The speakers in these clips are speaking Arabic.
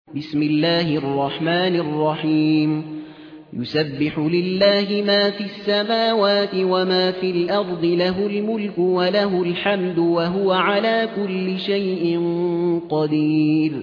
بسم الله الرحمن الرحيم. يسبح لله ما في السماوات وما في الأرض، له الملك وله الحمد وهو على كل شيء قدير.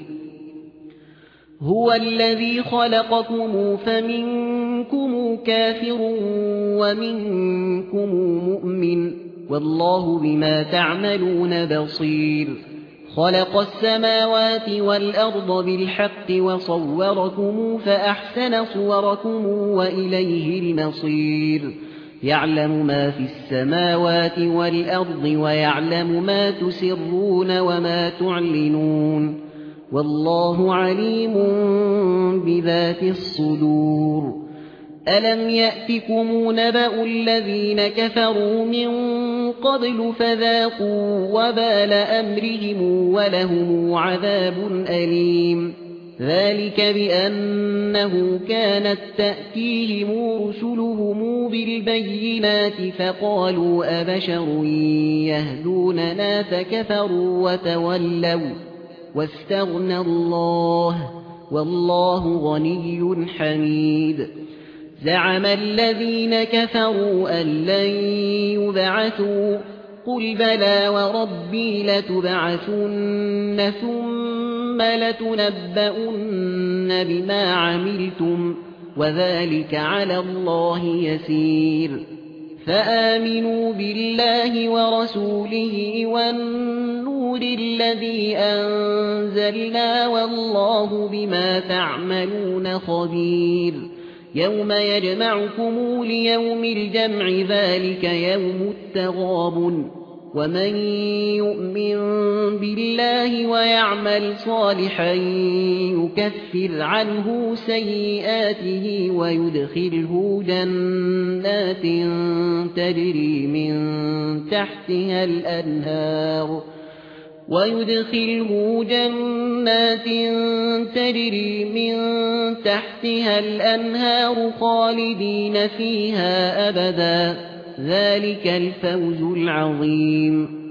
هو الذي خلقكم فمنكم كافر ومنكم مؤمن، والله بما تعملون بصير. خلق السماوات والأرض بالحق وصوركم فأحسن صوركم وإليه المصير. يعلم ما في السماوات والأرض ويعلم ما تسرون وما تعلنون، والله عليم بذات الصدور. ألم يأتكم نبأ الذين كفروا من قبل فذاقوا وبال أمرهم ولهم عذاب أليم. ذلك بأنه كانت تأتيهم رسلهم بالبينات فقالوا أبشر يهدوننا فكفروا وتولوا واستغنى الله والله غني حميد. زعم الذين كفروا أن لن يبعثوا، قل بلى وربي لتبعثن ثم لتنبؤن بما عملتم وذلك على الله يسير. فآمنوا بالله ورسوله والنور الذي أنزلنا والله بما تعملون خبير. يوم يجمعكم ليوم الجمع ذلك يوم التغابن، ومن يؤمن بالله ويعمل صالحا يكفر عنه سيئاته ويدخله جنات تجري من تحتها الأنهار خالدين فيها أبدا، ذلك الفوز العظيم.